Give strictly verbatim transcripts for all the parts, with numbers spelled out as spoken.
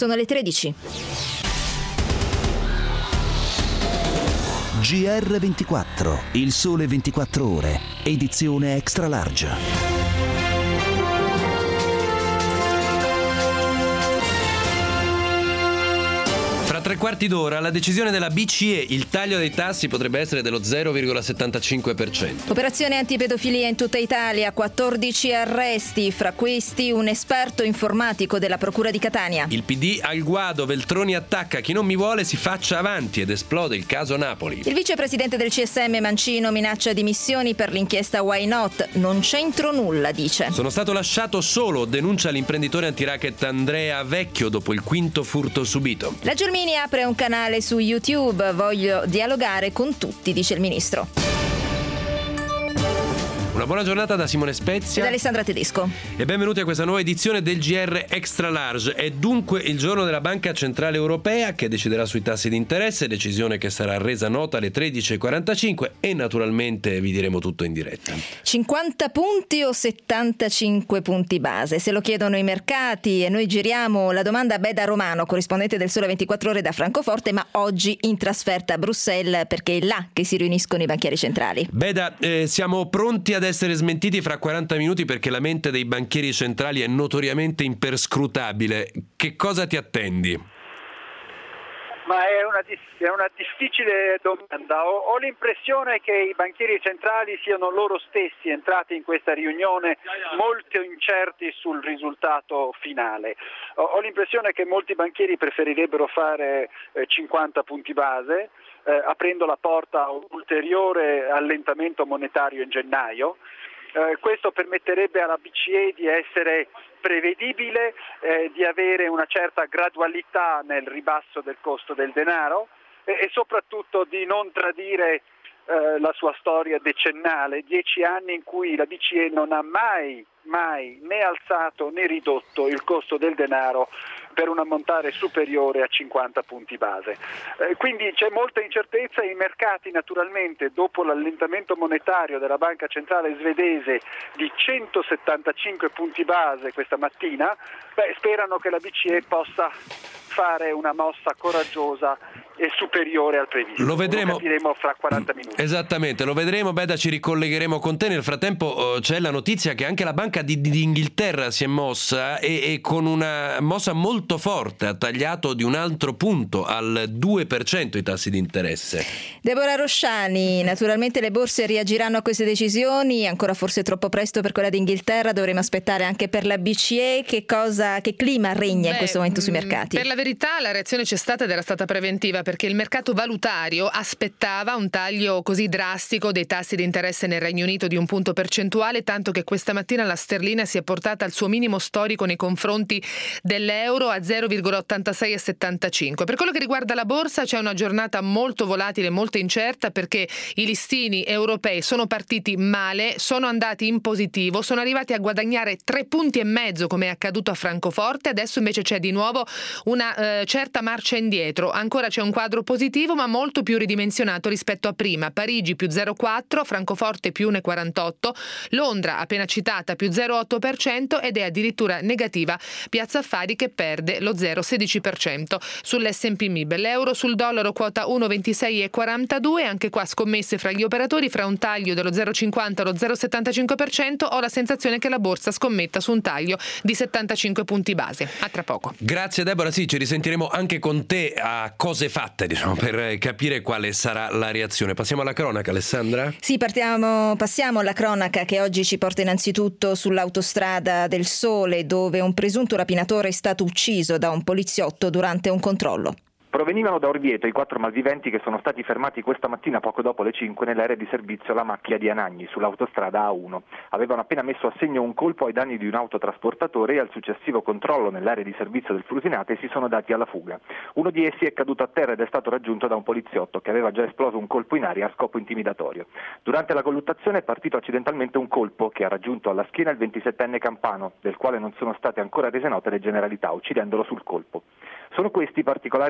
Sono le tredici. G R ventiquattro, il sole ventiquattro ore, edizione extra large. Fra tre quarti d'ora la decisione della B C E, il taglio dei tassi potrebbe essere dello zero virgola settantacinque per cento. Operazione antipedofilia in tutta Italia, quattordici arresti, fra questi un esperto informatico della Procura di Catania. Il P D al guado, Veltroni attacca, chi non mi vuole si faccia avanti ed esplode il caso Napoli. Il vicepresidente del C S M Mancino minaccia dimissioni per l'inchiesta Why Not, non c'entro nulla, dice. Sono stato lasciato solo, denuncia l'imprenditore antiracket Andrea Vecchio dopo il quinto furto subito. La Gelmini apre un canale su YouTube, voglio dialogare con tutti, dice il ministro. Una buona giornata da Simone Spezia ed Alessandra Tedesco. E benvenuti a questa nuova edizione del G R Extra Large. È dunque il giorno della Banca Centrale Europea che deciderà sui tassi di interesse, decisione che sarà resa nota alle tredici e quarantacinque e naturalmente vi diremo tutto in diretta. cinquanta punti o settantacinque punti base? Se lo chiedono i mercati e noi giriamo la domanda a Beda Romano, corrispondente del Sole ventiquattro Ore da Francoforte, ma oggi in trasferta a Bruxelles perché è là che si riuniscono i banchieri centrali. Beda, eh, siamo pronti ad essere smentiti fra quaranta minuti perché la mente dei banchieri centrali è notoriamente imperscrutabile. Che cosa ti attendi? Ma è una, è una difficile domanda. Ho, ho l'impressione che i banchieri centrali siano loro stessi entrati in questa riunione molto incerti sul risultato finale. Ho, ho l'impressione che molti banchieri preferirebbero fare eh, cinquanta punti base, Eh, aprendo la porta a un ulteriore allentamento monetario in gennaio. Eh, questo permetterebbe alla B C E di essere prevedibile, eh, di avere una certa gradualità nel ribasso del costo del denaro e, e soprattutto di non tradire eh, la sua storia decennale, dieci anni in cui la B C E non ha mai, mai né alzato né ridotto il costo del denaro per un ammontare superiore a cinquanta punti base. Eh, quindi c'è molta incertezza e i mercati naturalmente dopo l'allentamento monetario della Banca Centrale svedese di centosettantacinque punti base questa mattina, beh, sperano che la B C E possa fare una mossa coraggiosa e superiore al previsto. Lo vedremo. Lo capiremo fra quaranta minuti. Esattamente, lo vedremo. Beda, ci ricollegheremo con te. Nel frattempo eh, c'è la notizia che anche la Banca di, di Inghilterra si è mossa e, e con una mossa molto forte ha tagliato di un altro punto al due per cento i tassi di interesse. Deborah Rosciani, naturalmente le borse reagiranno a queste decisioni, ancora forse troppo presto per quella d'Inghilterra, dovremo aspettare anche per la B C E. Che cosa, che clima regna Beh, in questo momento sui mercati? Per la verità la reazione c'è stata ed era stata preventiva, perché il mercato valutario aspettava un taglio così drastico dei tassi di interesse nel Regno Unito di un punto percentuale, tanto che questa mattina la sterlina si è portata al suo minimo storico nei confronti dell'euro a zero virgola ottantasei settantacinque. Per quello che riguarda la borsa c'è una giornata molto volatile, molto incerta, perché i listini europei sono partiti male, sono andati in positivo, sono arrivati a guadagnare tre punti e mezzo come è accaduto a Francoforte, adesso invece c'è di nuovo una eh, certa marcia indietro. Ancora c'è un quadro positivo ma molto più ridimensionato rispetto a prima. Parigi più zero virgola quattro, Francoforte più uno virgola quarantotto, Londra appena citata più zero virgola otto per cento ed è addirittura negativa Piazza Affari che perde lo zero virgola sedici per cento. Sull'esse and pi Mib l'euro sul dollaro quota uno virgola ventisei quarantadue, anche qua scommesse fra gli operatori, fra un taglio dello zero virgola cinquanta allo zero virgola settantacinque per cento. Ho la sensazione che la borsa scommetta su un taglio di settantacinque punti base. A tra poco. Grazie Deborah, sì, ci risentiremo anche con te a cose fatte, diciamo, per capire quale sarà la reazione. Passiamo alla cronaca, Alessandra? Sì, partiamo, passiamo alla cronaca che oggi ci porta innanzitutto sull'autostrada del Sole, dove un presunto rapinatore è stato ucciso da un poliziotto durante un controllo. Provenivano da Orvieto i quattro malviventi che sono stati fermati questa mattina poco dopo le cinque nell'area di servizio La Macchia di Anagni, sull'autostrada A uno. Avevano appena messo a segno un colpo ai danni di un autotrasportatore e al successivo controllo nell'area di servizio del Frusinate si sono dati alla fuga. Uno di essi è caduto a terra ed è stato raggiunto da un poliziotto che aveva già esploso un colpo in aria a scopo intimidatorio. Durante la colluttazione è partito accidentalmente un colpo che ha raggiunto alla schiena il ventisettenne campano, del quale non sono state ancora rese note le generalità, uccidendolo sul colpo. Sono questi i particolari della sparata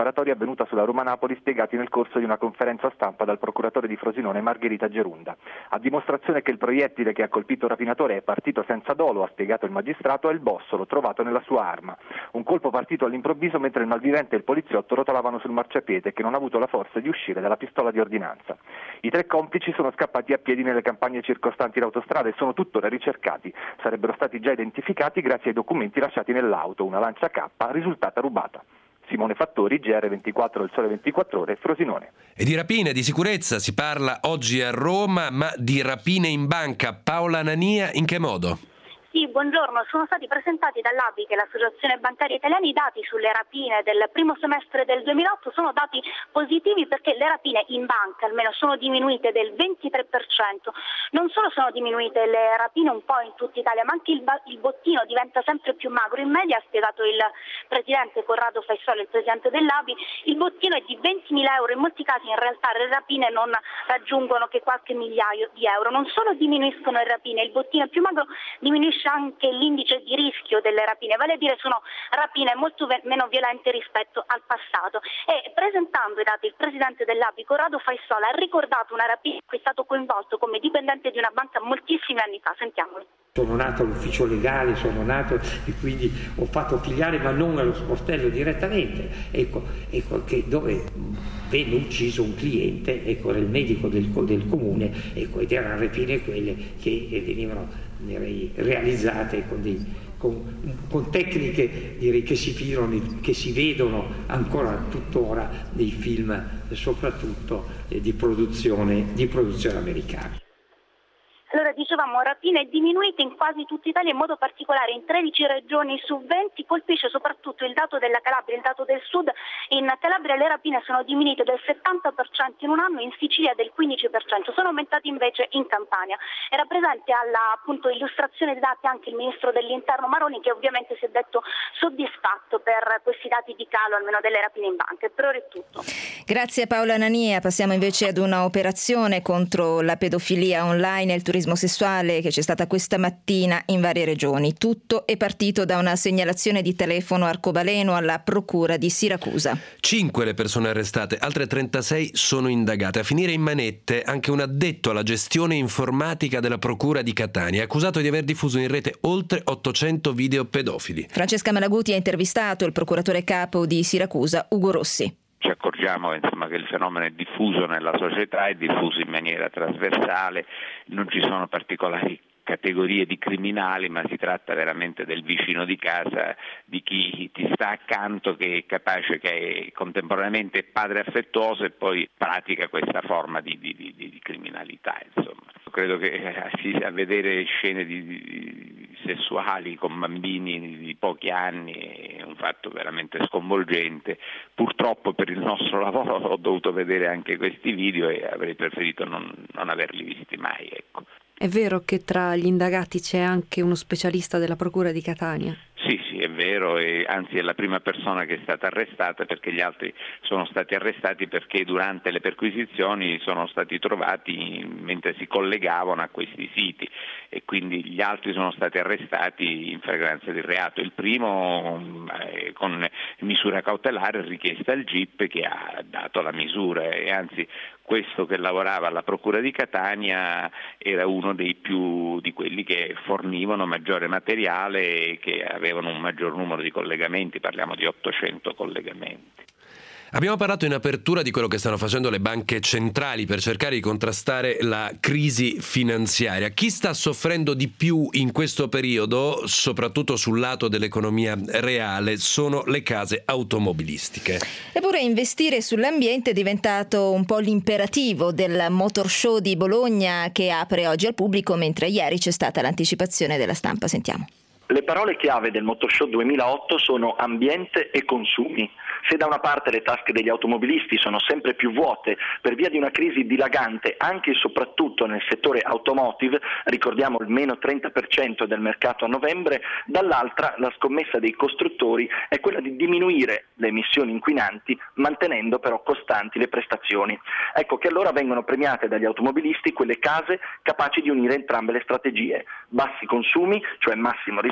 sparatoria avvenuta sulla Roma-Napoli spiegati nel corso di una conferenza stampa dal procuratore di Frosinone Margherita Gerunda. A dimostrazione che il proiettile che ha colpito il rapinatore è partito senza dolo, ha spiegato il magistrato, è il bossolo trovato nella sua arma. Un colpo partito all'improvviso mentre il malvivente e il poliziotto rotolavano sul marciapiede che non ha avuto la forza di uscire dalla pistola di ordinanza. I tre complici sono scappati a piedi nelle campagne circostanti l'autostrada e sono tuttora ricercati. Sarebbero stati già identificati grazie ai documenti lasciati nell'auto, una Lancia K risultata rubata. Simone Fattori, G R ventiquattro, Il Sole ventiquattro Ore, Frosinone. E di rapine, di sicurezza si parla oggi a Roma, ma di rapine in banca. Paola Nania, in che modo? Sì, buongiorno. Sono stati presentati dall'A B I, che è l'Associazione Bancaria Italiana, i dati sulle rapine del primo semestre del duemilaotto. Sono dati positivi perché le rapine in banca almeno sono diminuite del ventitré per cento. Non solo sono diminuite le rapine un po' in tutta Italia, ma anche il, ba- il bottino diventa sempre più magro. In media, ha spiegato il presidente Corrado Faissolo, il presidente dell'A B I, il bottino è di ventimila euro. In molti casi in realtà le rapine non raggiungono che qualche migliaio di euro. Non solo diminuiscono le rapine, il bottino è più magro, diminuisce anche l'indice di rischio delle rapine, vale a dire sono rapine molto ve- meno violente rispetto al passato. E presentando i dati, il presidente dell'A B I, Corrado Faissolo, ha ricordato una rapina in cui è stato coinvolto come dipendente di una banca moltissimi anni fa. Sentiamolo. Sono nato all'ufficio legale, sono nato e quindi ho fatto filiale, ma non allo sportello direttamente, ecco, ecco che dove venne ucciso un cliente, ecco, era il medico del, del comune, ecco, ed erano rapine quelle che venivano, direi, realizzate con, dei, con, con tecniche, direi, che si filano, che si vedono ancora tuttora nei film, soprattutto eh, di produzione, di produzione americana. Allora, dicevamo, rapine diminuite in quasi tutta Italia, in modo particolare in tredici regioni su venti. Colpisce soprattutto il dato della Calabria, il dato del sud. In Calabria le rapine sono diminuite del settanta per cento in un anno, in Sicilia del quindici per cento, sono aumentate invece in Campania. Era presente alla, appunto, illustrazione dei dati anche il ministro dell'Interno Maroni, che ovviamente si è detto soddisfatto per questi dati di calo, almeno delle rapine in banca. E per ora è tutto. Grazie Paola Nania. Passiamo invece ad una operazione contro la pedofilia online e il turismo sessuale che c'è stata questa mattina in varie regioni. Tutto è partito da una segnalazione di telefono arcobaleno alla procura di Siracusa. Cinque le persone arrestate, altre trentasei sono indagate. A finire in manette anche un addetto alla gestione informatica della procura di Catania, accusato di aver diffuso in rete oltre ottocento video pedofili. Francesca Malaguti ha intervistato il procuratore capo di Siracusa, Ugo Rossi. Ci accorgiamo, insomma, che il fenomeno è diffuso nella società, è diffuso in maniera trasversale, non ci sono particolari categorie di criminali, ma si tratta veramente del vicino di casa, di chi ti sta accanto, che è capace, che è contemporaneamente padre affettuoso e poi pratica questa forma di, di, di, di criminalità. Insomma, credo che a vedere scene di, di sessuali con bambini di pochi anni è un fatto veramente sconvolgente. Purtroppo per il nostro lavoro ho dovuto vedere anche questi video e avrei preferito non, non averli visti mai, ecco. È vero che tra gli indagati c'è anche uno specialista della Procura di Catania? Sì, sì, è vero, e anzi è la prima persona che è stata arrestata, perché gli altri sono stati arrestati perché durante le perquisizioni sono stati trovati mentre si collegavano a questi siti e quindi gli altri sono stati arrestati in flagranza di reato. Il primo eh, con misura cautelare richiesta al G I P, che ha dato la misura, e anzi questo che lavorava alla Procura di Catania era uno dei più di quelli che fornivano maggiore materiale e che avevano un maggior numero di collegamenti, parliamo di ottocento collegamenti. Abbiamo parlato in apertura di quello che stanno facendo le banche centrali per cercare di contrastare la crisi finanziaria. Chi sta soffrendo di più in questo periodo, soprattutto sul lato dell'economia reale, sono le case automobilistiche. Eppure investire sull'ambiente è diventato un po' l'imperativo del Motor Show di Bologna, che apre oggi al pubblico, mentre ieri c'è stata l'anticipazione della stampa. Sentiamo. Le parole chiave del Motor Show duemilaotto sono ambiente e consumi. Se da una parte le tasche degli automobilisti sono sempre più vuote per via di una crisi dilagante anche e soprattutto nel settore automotive, ricordiamo il meno trenta per cento del mercato a novembre, dall'altra la scommessa dei costruttori è quella di diminuire le emissioni inquinanti mantenendo però costanti le prestazioni. Ecco che allora vengono premiate dagli automobilisti quelle case capaci di unire entrambe le strategie: bassi consumi, cioè massimo risparmio,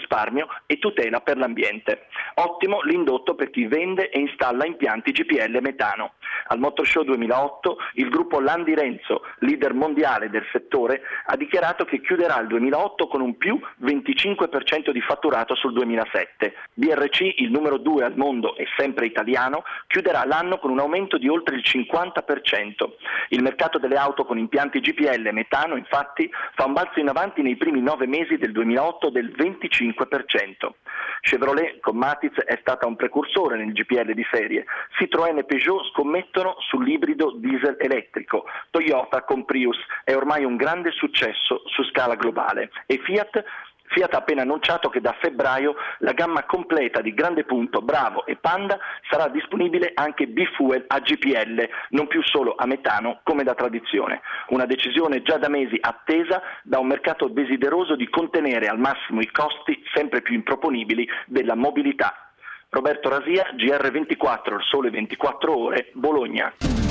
risparmio e tutela per l'ambiente. Ottimo l'indotto per chi vende e installa impianti G P L metano. Al Motor Show duemilaotto il gruppo Landi Renzo, leader mondiale del settore, ha dichiarato che chiuderà il duemilaotto con un più venticinque per cento di fatturato sul duemilasette. B R C, il numero due al mondo e sempre italiano, chiuderà l'anno con un aumento di oltre il cinquanta per cento. Il mercato delle auto con impianti G P L metano, infatti, fa un balzo in avanti nei primi nove mesi del duemilaotto del venticinque per cento. Chevrolet con Matiz è stata un precursore nel G P L di serie. Citroën e Peugeot scommettono sull'ibrido diesel elettrico. Toyota con Prius è ormai un grande successo su scala globale. E Fiat? Fiat ha appena annunciato che da febbraio la gamma completa di Grande Punto, Bravo e Panda sarà disponibile anche bifuel a G P L, non più solo a metano come da tradizione. Una decisione già da mesi attesa da un mercato desideroso di contenere al massimo i costi sempre più improponibili della mobilità. Roberto Rasia, G R ventiquattro, il Sole ventiquattro Ore, Bologna.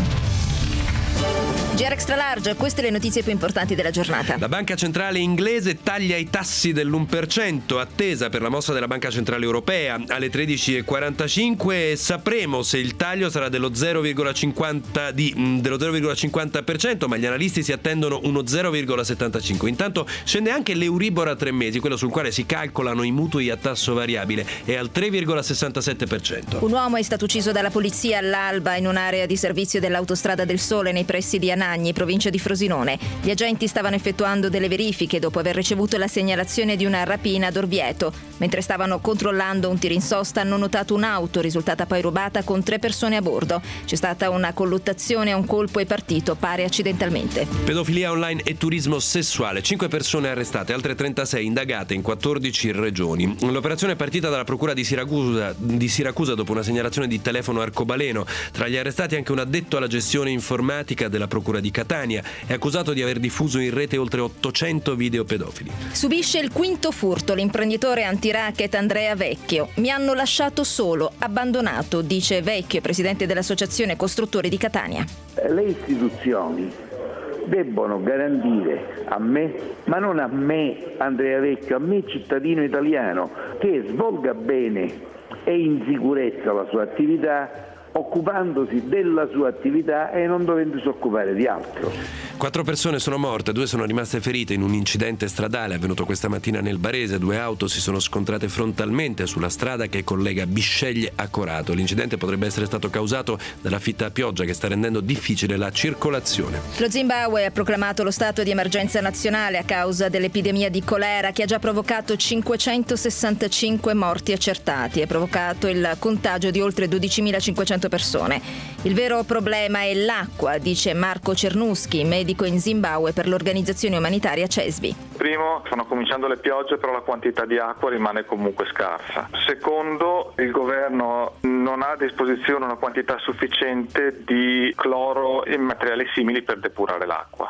G R Extra Large, queste le notizie più importanti della giornata. La Banca Centrale inglese taglia i tassi dell'uno per cento, attesa per la mossa della Banca Centrale Europea. Alle tredici e quarantacinque sapremo se il taglio sarà dello zero virgola cinquanta di, dello zero virgola cinquanta per cento, ma gli analisti si attendono uno zero virgola settantacinque. Intanto scende anche l'Euribor a tre mesi, quello sul quale si calcolano i mutui a tasso variabile, è al tre virgola sessantasette per cento. Un uomo è stato ucciso dalla polizia all'alba in un'area di servizio dell'Autostrada del Sole nei pressi di Anagni, provincia di Frosinone. Gli agenti stavano effettuando delle verifiche dopo aver ricevuto la segnalazione di una rapina ad Orvieto. Mentre stavano controllando un tiro in sosta hanno notato un'auto risultata poi rubata con tre persone a bordo. C'è stata una colluttazione a un colpo e partito pare accidentalmente. Pedofilia online e turismo sessuale. Cinque persone arrestate, altre trentasei indagate in quattordici regioni. L'operazione è partita dalla procura di Siracusa, di Siracusa dopo una segnalazione di telefono arcobaleno. Tra gli arrestati anche un addetto alla gestione informatica della procura di Catania, è accusato di aver diffuso in rete oltre ottocento video pedofili. Subisce il quinto furto l'imprenditore anti-racket Andrea Vecchio. Mi hanno lasciato solo, abbandonato, dice Vecchio, presidente dell'Associazione Costruttori di Catania. Le istituzioni debbono garantire a me, ma non a me Andrea Vecchio, a me cittadino italiano, che svolga bene e in sicurezza la sua attività, occupandosi della sua attività e non dovendosi occupare di altro. Quattro persone sono morte, due sono rimaste ferite in un incidente stradale avvenuto questa mattina nel Barese. Due auto si sono scontrate frontalmente sulla strada che collega Bisceglie a Corato. L'incidente potrebbe essere stato causato dalla fitta pioggia che sta rendendo difficile la circolazione. Lo Zimbabwe ha proclamato lo stato di emergenza nazionale a causa dell'epidemia di colera che ha già provocato cinquecentosessantacinque morti accertati e provocato il contagio di oltre dodicimilacinquecento persone. Il vero problema è l'acqua, dice Marco Cernuschi, medico in Zimbabwe per l'organizzazione umanitaria C E S B I. Primo, stanno cominciando le piogge, però la quantità di acqua rimane comunque scarsa. Secondo, il governo non ha a disposizione una quantità sufficiente di cloro e materiali simili per depurare l'acqua.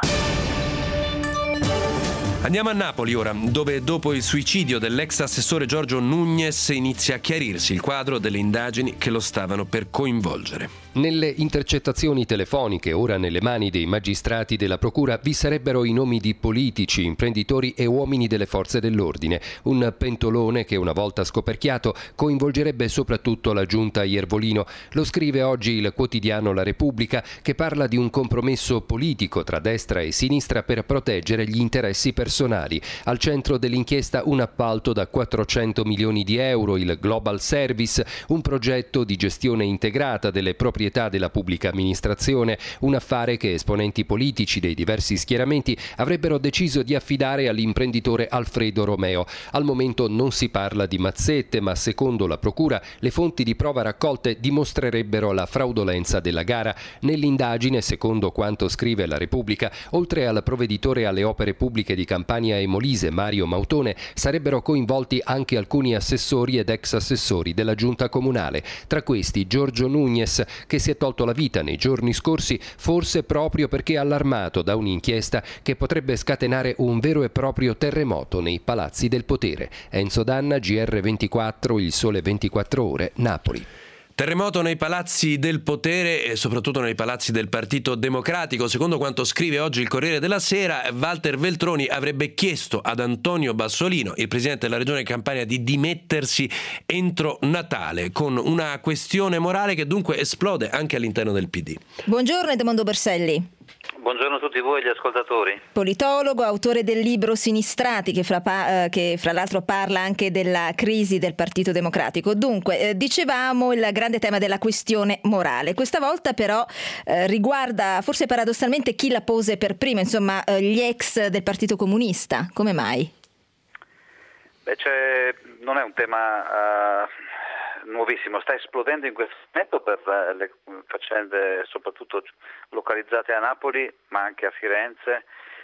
Andiamo a Napoli ora, dove dopo il suicidio dell'ex assessore Giorgio Núñez inizia a chiarirsi il quadro delle indagini che lo stavano per coinvolgere. Nelle intercettazioni telefoniche, ora nelle mani dei magistrati della procura, vi sarebbero i nomi di politici, imprenditori e uomini delle forze dell'ordine. Un pentolone che, una volta scoperchiato, coinvolgerebbe soprattutto la giunta Iervolino. Lo scrive oggi il quotidiano La Repubblica, che parla di un compromesso politico tra destra e sinistra per proteggere gli interessi personali. Al centro dell'inchiesta un appalto da quattrocento milioni di euro, il Global Service, un progetto di gestione integrata delle proprietà della pubblica amministrazione, un affare che esponenti politici dei diversi schieramenti avrebbero deciso di affidare all'imprenditore Alfredo Romeo. Al momento non si parla di mazzette, ma secondo la procura le fonti di prova raccolte dimostrerebbero la fraudolenza della gara. Nell'indagine, secondo quanto scrive La Repubblica, oltre al provveditore alle opere pubbliche di Campania e Molise, Mario Mautone, sarebbero coinvolti anche alcuni assessori ed ex assessori della giunta comunale. Tra questi Giorgio Núñez, che si è tolto la vita nei giorni scorsi, forse proprio perché allarmato da un'inchiesta che potrebbe scatenare un vero e proprio terremoto nei palazzi del potere. Enzo Danna, G R ventiquattro, Il Sole ventiquattro Ore, Napoli. Terremoto nei palazzi del potere e soprattutto nei palazzi del Partito Democratico. Secondo quanto scrive oggi il Corriere della Sera, Walter Veltroni avrebbe chiesto ad Antonio Bassolino, il presidente della Regione Campania, di dimettersi entro Natale, con una questione morale che dunque esplode anche all'interno del P D. Buongiorno Edmondo Berselli. Buongiorno a tutti voi gli ascoltatori. Politologo, autore del libro Sinistrati, che fra, eh, che fra l'altro parla anche della crisi del Partito Democratico. Dunque, eh, dicevamo il grande tema della questione morale. Questa volta però eh, riguarda forse paradossalmente chi la pose per primo, insomma eh, gli ex del Partito Comunista. Come mai? Beh, cioè, non è un tema uh, nuovissimo, sta esplodendo in questo momento per uh, le faccende soprattutto localizzate a Napoli, ma anche a Firenze.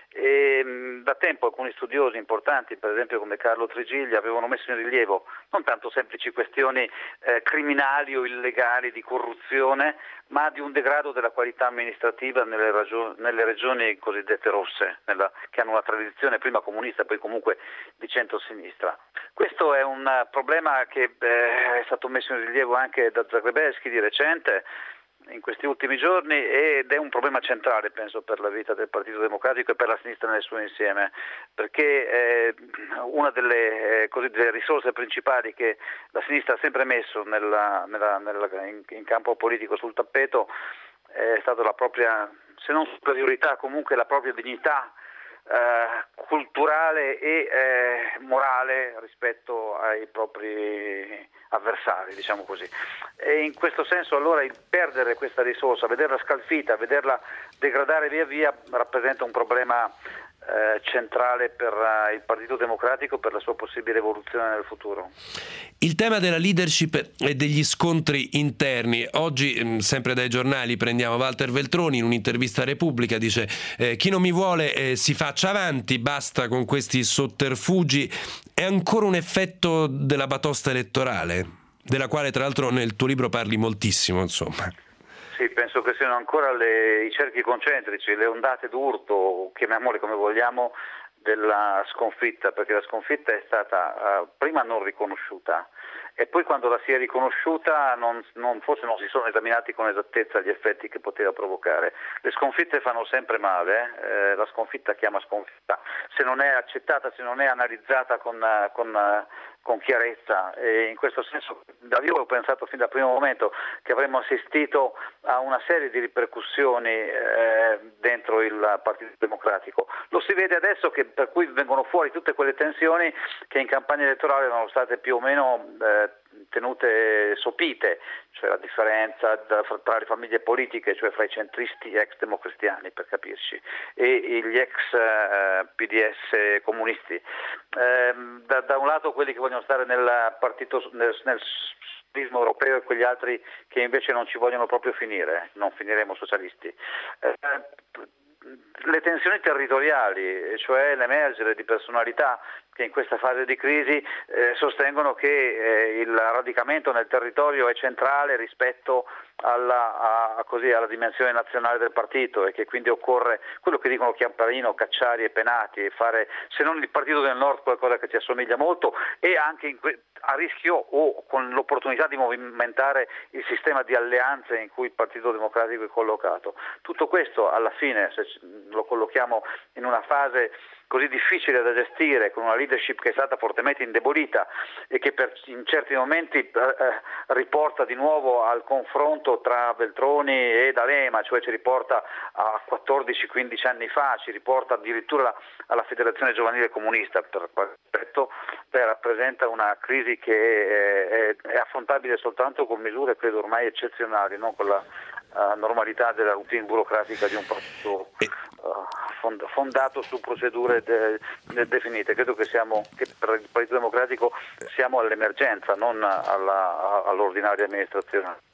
E mh, da tempo alcuni studiosi importanti, per esempio come Carlo Trigiglia, avevano messo in rilievo non tanto semplici questioni eh, criminali o illegali di corruzione, ma di un degrado della qualità amministrativa nelle, ragio- nelle regioni cosiddette rosse, nella, che hanno una tradizione prima comunista, poi comunque di centro-sinistra. Questo è un problema che eh, è stato messo in rilievo anche da Zagrebelsky di recente, in questi ultimi giorni, ed è un problema centrale, penso, per la vita del Partito Democratico e per la sinistra nel suo insieme, perché eh, una delle, eh, così, delle risorse principali che la sinistra ha sempre messo nella, nella, nella, in, in campo politico sul tappeto è stata la propria, se non superiorità, comunque la propria dignità eh, culturale e eh, morale rispetto ai propri avversari, diciamo così. E in questo senso allora il perdere questa risorsa, vederla scalfita, vederla degradare via via rappresenta un problema eh, centrale per uh, il Partito Democratico, per la sua possibile evoluzione nel futuro. Il tema della leadership e degli scontri interni. Oggi, sempre dai giornali, prendiamo Walter Veltroni in un'intervista a Repubblica, dice eh, chi non mi vuole eh, si faccia avanti, basta con questi sotterfugi. È ancora un effetto della batosta elettorale, della quale tra l'altro nel tuo libro parli moltissimo, insomma. Sì, penso che siano ancora le, i cerchi concentrici, le ondate d'urto, chiamiamole come vogliamo, della sconfitta, perché la sconfitta è stata uh, prima non riconosciuta e poi quando la si è riconosciuta non, non, forse non si sono esaminati con esattezza gli effetti che poteva provocare. Le sconfitte fanno sempre male, eh, la sconfitta chiama sconfitta, se non è accettata, se non è analizzata con, con, con chiarezza, e in questo senso io ho pensato fin dal primo momento che avremmo assistito a una serie di ripercussioni eh, dentro il Partito Democratico. Lo si vede adesso, che per cui vengono fuori tutte quelle tensioni che in campagna elettorale erano state più o meno eh, tenute sopite, cioè la differenza tra le famiglie politiche, cioè fra i centristi ex democristiani, per capirci, e gli ex eh, P D S comunisti. Eh, da, da un lato quelli che vogliono stare nel partito, nel, nel socialismo europeo, e quegli altri che invece non ci vogliono proprio finire, non finiremo socialisti. Eh, le tensioni territoriali, cioè l'emergere di personalità che in questa fase di crisi eh, sostengono che eh, il radicamento nel territorio è centrale rispetto alla, a, così, alla dimensione nazionale del partito, e che quindi occorre quello che dicono Chiamparino, Cacciari e Penati, e fare, se non il partito del nord, qualcosa che ci assomiglia molto, e anche in que- a rischio o con l'opportunità di movimentare il sistema di alleanze in cui il Partito Democratico è collocato. Tutto questo alla fine, se lo collochiamo in una fase così difficile da gestire, con una leadership che è stata fortemente indebolita e che per, in certi momenti eh, riporta di nuovo al confronto tra Veltroni e D'Alema, cioè ci riporta a quattordici quindici anni fa, ci riporta addirittura alla Federazione Giovanile Comunista, per qualche aspetto, beh, rappresenta una crisi che è, è, è affrontabile soltanto con misure credo ormai eccezionali, non con la uh, normalità della routine burocratica di un partito uh, fondato su procedure de, de definite. Credo che siamo, che per il Partito Democratico siamo all'emergenza, non alla, all'ordinaria amministrazione.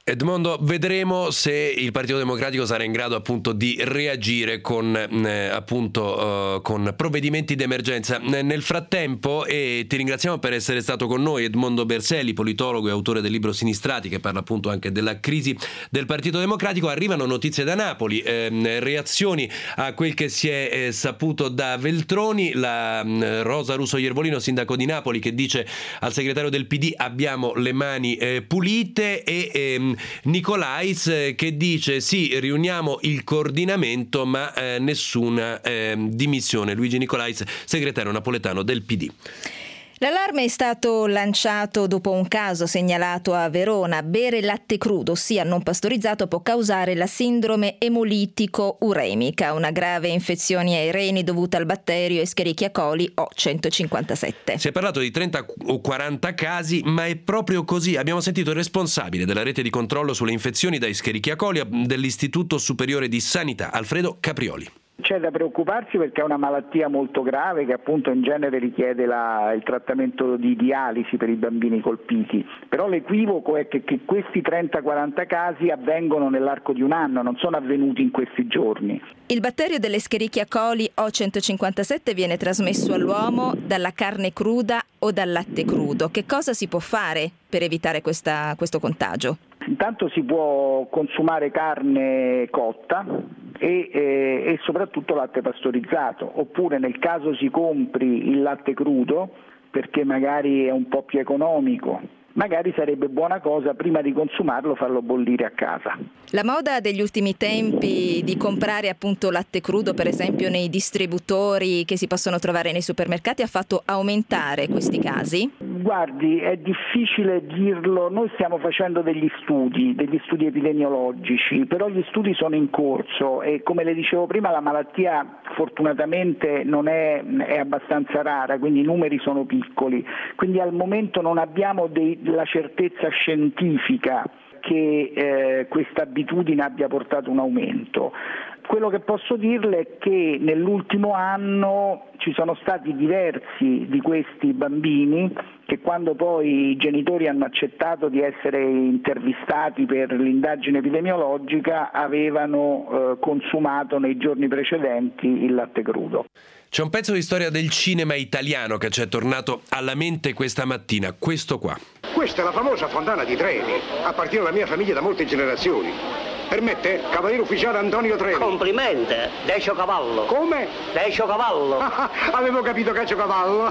Edmondo, vedremo se il Partito Democratico sarà in grado appunto di reagire con eh, appunto eh, con provvedimenti d'emergenza. Nel frattempo, e ti ringraziamo per essere stato con noi, Edmondo Berselli, politologo e autore del libro Sinistrati, che parla appunto anche della crisi del Partito Democratico. Arrivano notizie da Napoli, eh, reazioni a quel che si è eh, saputo da Veltroni. La eh, Rosa Russo Iervolino, sindaco di Napoli, che dice al segretario del P D abbiamo le mani eh, pulite, e ehm, Nicolais eh, che dice sì, riuniamo il coordinamento ma eh, nessuna eh, dimissione. Luigi Nicolais, segretario napoletano del P D. L'allarme è stato lanciato dopo un caso segnalato a Verona. Bere latte crudo, ossia non pastorizzato, può causare la sindrome emolitico-uremica, una grave infezione ai reni dovuta al batterio Escherichia coli O centocinquantasette. Si è parlato di trenta o quaranta casi, ma è proprio così. Abbiamo sentito il responsabile della rete di controllo sulle infezioni da Escherichia coli dell'Istituto Superiore di Sanità, Alfredo Caprioli. C'è da preoccuparsi perché è una malattia molto grave che appunto in genere richiede la, il trattamento di dialisi per i bambini colpiti, però l'equivoco è che, che questi trenta quaranta casi avvengono nell'arco di un anno, non sono avvenuti in questi giorni. Il batterio dell'Escherichia coli O centocinquantasette viene trasmesso all'uomo dalla carne cruda o dal latte crudo. Che cosa si può fare per evitare questa, questo contagio? Intanto si può consumare carne cotta e, eh, e soprattutto latte pastorizzato, oppure nel caso si compri il latte crudo perché magari è un po' più economico, magari sarebbe buona cosa prima di consumarlo farlo bollire a casa. La moda degli ultimi tempi di comprare appunto latte crudo, per esempio nei distributori che si possono trovare nei supermercati, ha fatto aumentare questi casi? Guardi, è difficile dirlo, noi stiamo facendo degli studi, degli studi epidemiologici, però gli studi sono in corso e come le dicevo prima la malattia fortunatamente non è, è abbastanza rara, quindi i numeri sono piccoli, quindi al momento non abbiamo dei, la certezza scientifica che eh, questa abitudine abbia portato un aumento. Quello che posso dirle è che nell'ultimo anno ci sono stati diversi di questi bambini che quando poi i genitori hanno accettato di essere intervistati per l'indagine epidemiologica avevano eh, consumato nei giorni precedenti il latte crudo. C'è un pezzo di storia del cinema italiano che ci è tornato alla mente questa mattina, questo qua. Questa è la famosa Fontana di Trevi, appartiene alla mia famiglia da molte generazioni. Permette, cavaliere ufficiale Antonio Trevi. Complimenti, Decio Cavallo. Come? Decio Cavallo. Avevo capito Caccio Cavallo.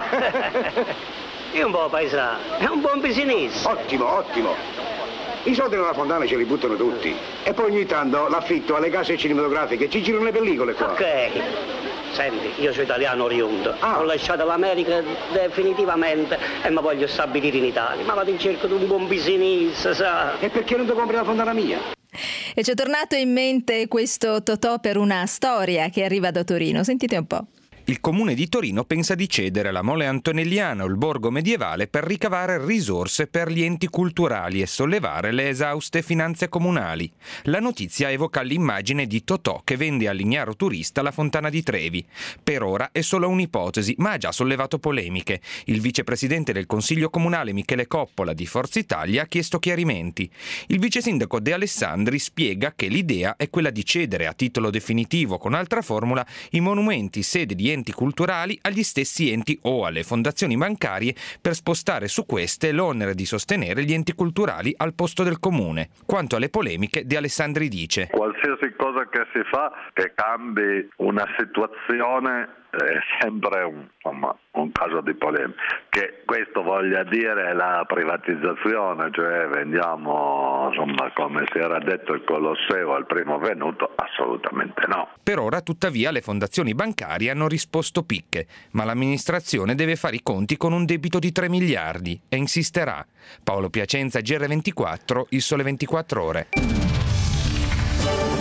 Io un po' paesano, è un buon business. Ottimo, ottimo. I soldi nella fontana ce li buttano tutti. E poi ogni tanto l'affitto alle case cinematografiche, ci girano le pellicole qua. Ok. Senti, io sono italiano oriundo, ah. ho lasciato l'America definitivamente e mi voglio stabilire in Italia. Ma vado in cerca di un buon business, sa? E perché non ti compri la fontana mia? E ci è tornato in mente questo Totò per una storia che arriva da Torino. Sentite un po'. Il comune di Torino pensa di cedere la Mole Antonelliana o il borgo medievale per ricavare risorse per gli enti culturali e sollevare le esauste finanze comunali. La notizia evoca l'immagine di Totò che vende all'ignaro turista la fontana di Trevi. Per ora è solo un'ipotesi, ma ha già sollevato polemiche. Il vicepresidente del Consiglio Comunale Michele Coppola di Forza Italia ha chiesto chiarimenti. Il vicesindaco De Alessandri spiega che l'idea è quella di cedere a titolo definitivo con altra formula i monumenti sede di enti culturali agli stessi enti o alle fondazioni bancarie per spostare su queste l'onere di sostenere gli enti culturali al posto del comune. Quanto alle polemiche, De Alessandri dice: qualsiasi cosa che si fa che cambi una situazione è sempre un, insomma, un caso di polemica. Che questo voglia dire la privatizzazione, cioè vendiamo, insomma, come si era detto, il Colosseo al primo venuto, assolutamente no. Per ora, tuttavia, le fondazioni bancarie hanno risposto picche, ma l'amministrazione deve fare i conti con un debito di tre miliardi e insisterà. Paolo Piacenza, G R ventiquattro, Il Sole ventiquattro Ore.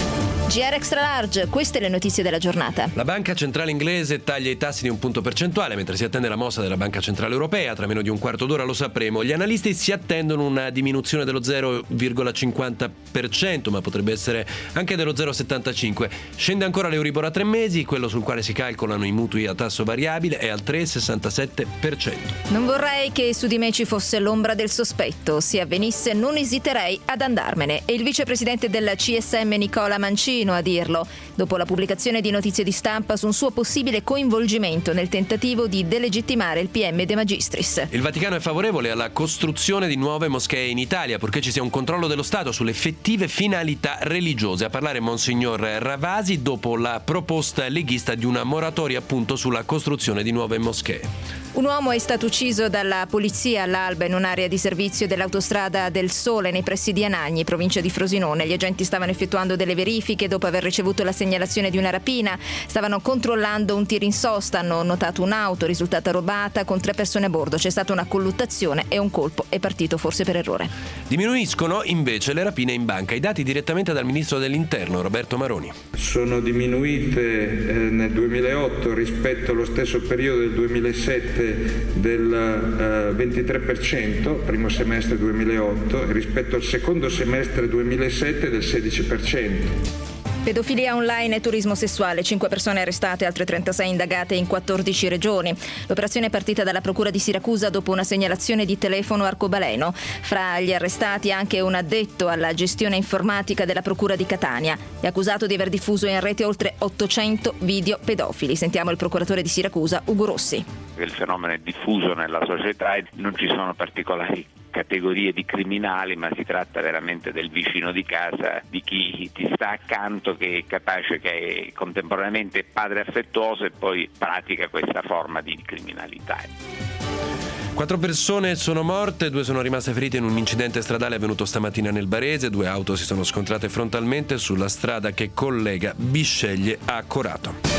G R Extra Large, queste le notizie della giornata. La Banca Centrale Inglese taglia i tassi di un punto percentuale mentre si attende la mossa della Banca Centrale Europea. Tra meno di un quarto d'ora lo sapremo. Gli analisti si attendono una diminuzione dello zero virgola cinquanta per cento, ma potrebbe essere anche dello zero virgola settantacinque. Scende ancora l'Euribor a tre mesi, quello sul quale si calcolano i mutui a tasso variabile è al tre virgola sessantasette per cento. Non vorrei che su di me ci fosse l'ombra del sospetto. Se avvenisse non esiterei ad andarmene. E il vicepresidente del C S M Nicola Mancino a dirlo, dopo la pubblicazione di notizie di stampa su un suo possibile coinvolgimento nel tentativo di delegittimare il P M De Magistris. Il Vaticano è favorevole alla costruzione di nuove moschee in Italia, purché ci sia un controllo dello Stato sulle effettive finalità religiose. A parlare Monsignor Ravasi dopo la proposta leghista di una moratoria appunto sulla costruzione di nuove moschee. Un uomo è stato ucciso dalla polizia all'alba in un'area di servizio dell'autostrada del Sole nei pressi di Anagni, provincia di Frosinone. Gli agenti stavano effettuando delle verifiche dopo aver ricevuto la segnalazione di una rapina. Stavano controllando un tir in sosta, hanno notato un'auto risultata rubata con tre persone a bordo. C'è stata una colluttazione e un colpo è partito forse per errore. Diminuiscono invece le rapine in banca. I dati direttamente dal ministro dell'Interno, Roberto Maroni. Sono diminuite eh, nel duemilaotto rispetto allo stesso periodo del duemilasette del uh, ventitré per cento, primo semestre duemilaotto, e rispetto al secondo semestre duemilasette del sedici per cento. Pedofilia online e turismo sessuale, cinque persone arrestate, altre trentasei indagate in quattordici regioni. L'operazione è partita dalla Procura di Siracusa dopo una segnalazione di telefono arcobaleno. Fra gli arrestati anche un addetto alla gestione informatica della Procura di Catania. È accusato di aver diffuso in rete oltre ottocento video pedofili. Sentiamo il procuratore di Siracusa, Ugo Rossi. Il fenomeno è diffuso nella società e non ci sono particolari categorie di criminali, ma si tratta veramente del vicino di casa, di chi ti sta accanto, che è capace, che è contemporaneamente padre affettuoso e poi pratica questa forma di criminalità. Quattro persone sono morte, due sono rimaste ferite in un incidente stradale avvenuto stamattina nel Barese. Due auto si sono scontrate frontalmente sulla strada che collega Bisceglie a Corato.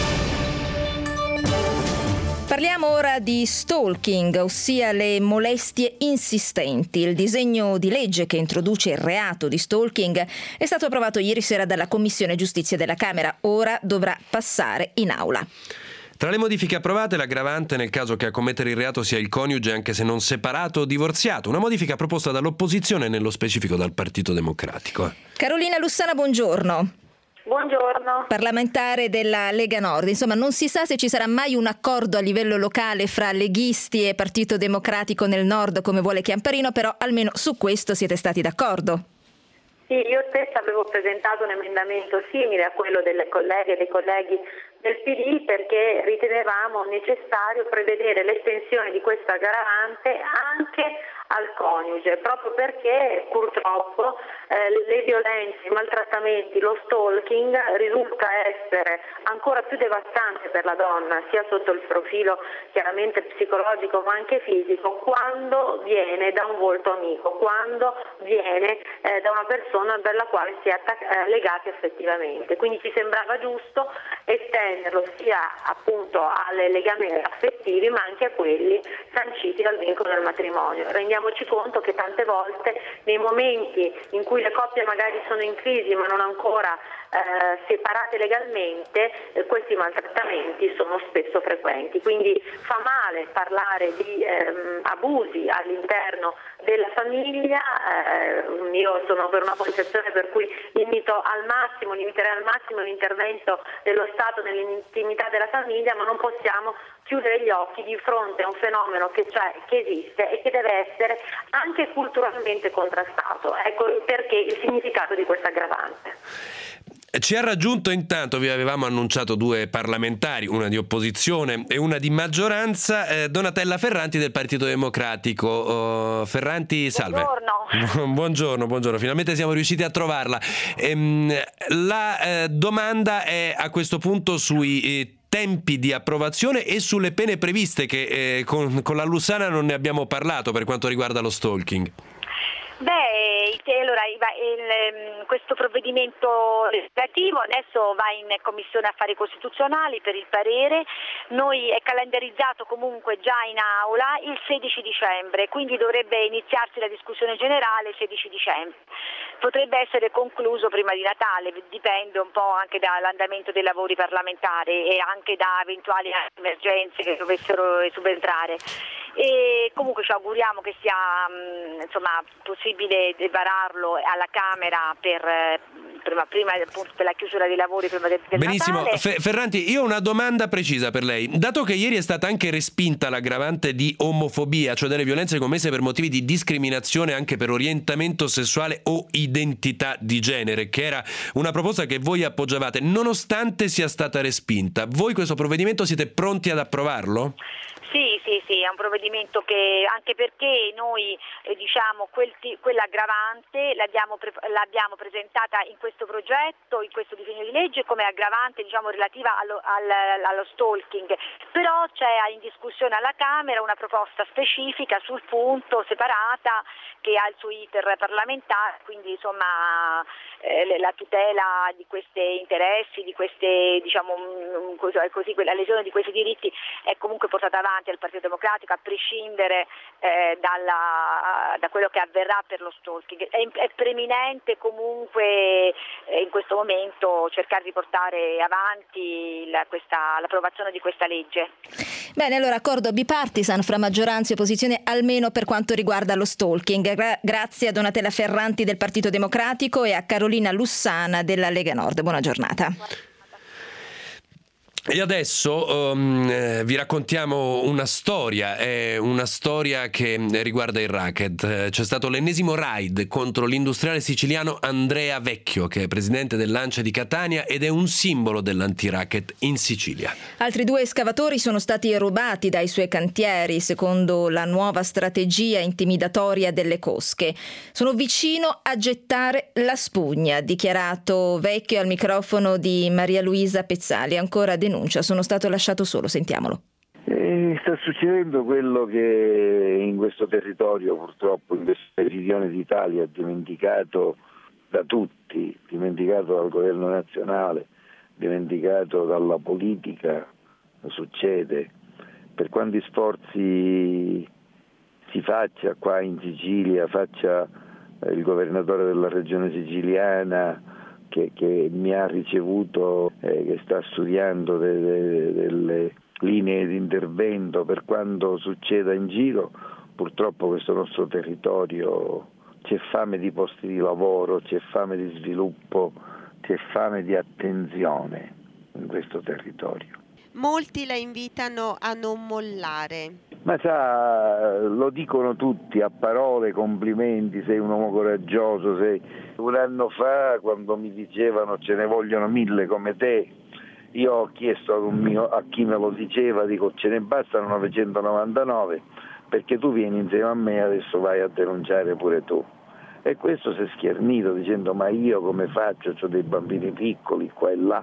Parliamo ora di stalking, ossia le molestie insistenti. Il disegno di legge che introduce il reato di stalking è stato approvato ieri sera dalla Commissione Giustizia della Camera. Ora dovrà passare in aula. Tra le modifiche approvate, l'aggravante nel caso che a commettere il reato sia il coniuge anche se non separato o divorziato. Una modifica proposta dall'opposizione, nello specifico dal Partito Democratico. Carolina Lussana, buongiorno. Buongiorno. Parlamentare della Lega Nord. Insomma, non si sa se ci sarà mai un accordo a livello locale fra leghisti e Partito Democratico nel Nord, come vuole Chiamparino, però almeno su questo siete stati d'accordo. Sì, io stessa avevo presentato un emendamento simile a quello delle colleghe e dei colleghi del P D perché ritenevamo necessario prevedere l'estensione di questa aggravante anche al coniuge, proprio perché purtroppo eh, le violenze, i maltrattamenti, lo stalking risulta essere ancora più devastante per la donna, sia sotto il profilo chiaramente psicologico ma anche fisico, quando viene da un volto amico, quando viene eh, da una persona per la quale si è attac- eh, legati affettivamente. Quindi ci sembrava giusto estenderlo sia appunto alle legami affettivi ma anche a quelli sanciti dal vincolo del matrimonio. Rendiamoci conto che tante volte nei momenti in cui le coppie magari sono in crisi ma non ancora eh, separate legalmente, eh, questi maltrattamenti sono spesso frequenti. Quindi fa male parlare di ehm, abusi all'interno della famiglia. Eh, io sono per una posizione per cui limito al massimo, limiterei al massimo l'intervento dello Stato nell'intimità della famiglia, ma non possiamo chiudere gli occhi di fronte a un fenomeno che c'è, che esiste e che deve essere anche culturalmente contrastato. Ecco perché il significato di questa aggravante. Ci ha raggiunto intanto, vi avevamo annunciato due parlamentari, una di opposizione e una di maggioranza, eh, Donatella Ferranti del Partito Democratico. Oh, Ferranti, salve. Buongiorno. buongiorno, buongiorno, finalmente siamo riusciti a trovarla. Ehm, la eh, domanda è a questo punto sui eh, tempi di approvazione e sulle pene previste che eh, con, con la Lussana non ne abbiamo parlato per quanto riguarda lo stalking. Beh, allora, il, questo provvedimento legislativo adesso va in Commissione Affari Costituzionali per il parere. Noi è calendarizzato comunque già in aula il sedici dicembre, quindi dovrebbe iniziarsi la discussione generale il sedici dicembre. potrebbe essere concluso prima di Natale, dipende un po' anche dall'andamento dei lavori parlamentari e anche da eventuali emergenze che dovessero subentrare. E comunque ci auguriamo che sia mh, insomma, possibile vararlo alla Camera per, prima, prima appunto, per la chiusura dei lavori prima del, del Benissimo. Natale. Fe- Ferranti, io ho una domanda precisa per lei. Dato che ieri è stata anche respinta l'aggravante di omofobia, cioè delle violenze commesse per motivi di discriminazione anche per orientamento sessuale o identità di genere, che era una proposta che voi appoggiavate, nonostante sia stata respinta, voi questo provvedimento siete pronti ad approvarlo? Sì, sì, sì, è un provvedimento che, anche perché noi eh, diciamo quel ti, quell'aggravante l'abbiamo, pre, l'abbiamo presentata in questo progetto, in questo disegno di legge come aggravante diciamo relativa allo, al, allo stalking, però c'è in discussione alla Camera una proposta specifica sul punto, separata, che ha il suo iter parlamentare, quindi insomma eh, la tutela di questi interessi, di queste diciamo così, la lesione di questi diritti è comunque portata avanti al Partito Democratico, a prescindere eh, dalla, da quello che avverrà per lo stalking. È, è preminente comunque eh, in questo momento cercare di portare avanti la, questa, l'approvazione di questa legge. Bene, allora accordo bipartisan fra maggioranza e opposizione almeno per quanto riguarda lo stalking. Gra- grazie a Donatella Ferranti del Partito Democratico e a Carolina Lussana della Lega Nord. Buona giornata. E adesso um, eh, vi raccontiamo una storia, è una storia che riguarda il racket. C'è stato l'ennesimo raid contro l'industriale siciliano Andrea Vecchio, che è presidente dell'A N C E di Catania ed è un simbolo dell'antiracket in Sicilia. Altri due escavatori sono stati rubati dai suoi cantieri, secondo la nuova strategia intimidatoria delle cosche. Sono vicino a gettare la spugna, ha dichiarato Vecchio al microfono di Maria Luisa Pezzali. Ancora denuncia. Sono stato lasciato solo, sentiamolo. E sta succedendo quello che in questo territorio, purtroppo, in questa meridione d'Italia, è dimenticato da tutti, dimenticato dal governo nazionale, dimenticato dalla politica, succede. Per quanti sforzi si faccia qua in Sicilia, faccia il governatore della regione siciliana, Che, che mi ha ricevuto, eh, che sta studiando de, de, delle linee di intervento per quanto succeda in giro, purtroppo questo nostro territorio c'è fame di posti di lavoro, c'è fame di sviluppo, c'è fame di attenzione in questo territorio. Molti la invitano a non mollare. Ma sa, lo dicono tutti a parole, complimenti, sei un uomo coraggioso, sei... Un anno fa, quando mi dicevano ce ne vogliono mille come te, io ho chiesto ad un mio, a chi me lo diceva, dico ce ne bastano novecentonovantanove, perché tu vieni insieme a me e adesso vai a denunciare pure tu. E questo si è schernito dicendo ma io come faccio, ho dei bambini piccoli qua e là.